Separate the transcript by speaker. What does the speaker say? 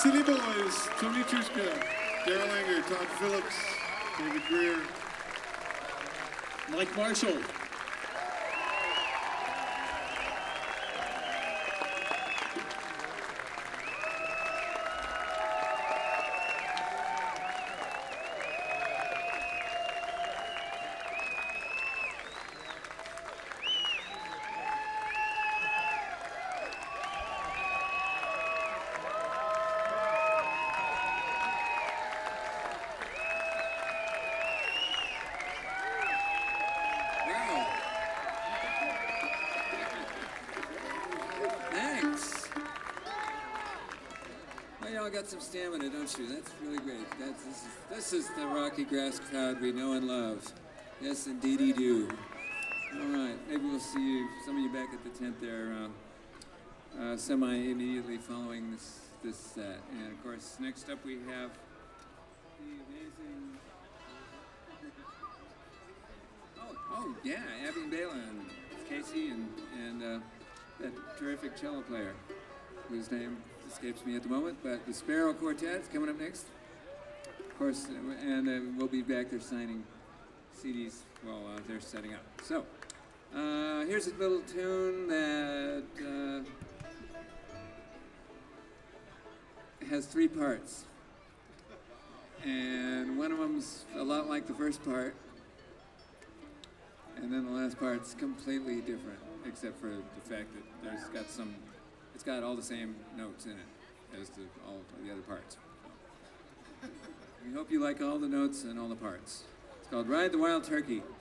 Speaker 1: City Boys, Tony Truska, Daryl Anger, Todd Phillips, David Greer,
Speaker 2: Mike Marshall.
Speaker 3: Got some stamina, don't you? That's really great. This is the Rocky Grass crowd we know and love. Yes, indeedy do. All right, maybe we'll see some of you back at the tent there, semi-immediately following this set. And of course, next up we have the amazing. Oh yeah, Abby and Bela and Casey and that terrific cello player whose name escapes me at the moment, but the Sparrow Quartet is coming up next. Of course, and we'll be back there signing CDs while they're setting up. So, here's a little tune that has 3 parts. And one of them's a lot like the first part. And then the last part's completely different, except for the fact that it's got all the same notes in it as all the other parts. We hope you like all the notes and all the parts. It's called Ride the Wild Turkey.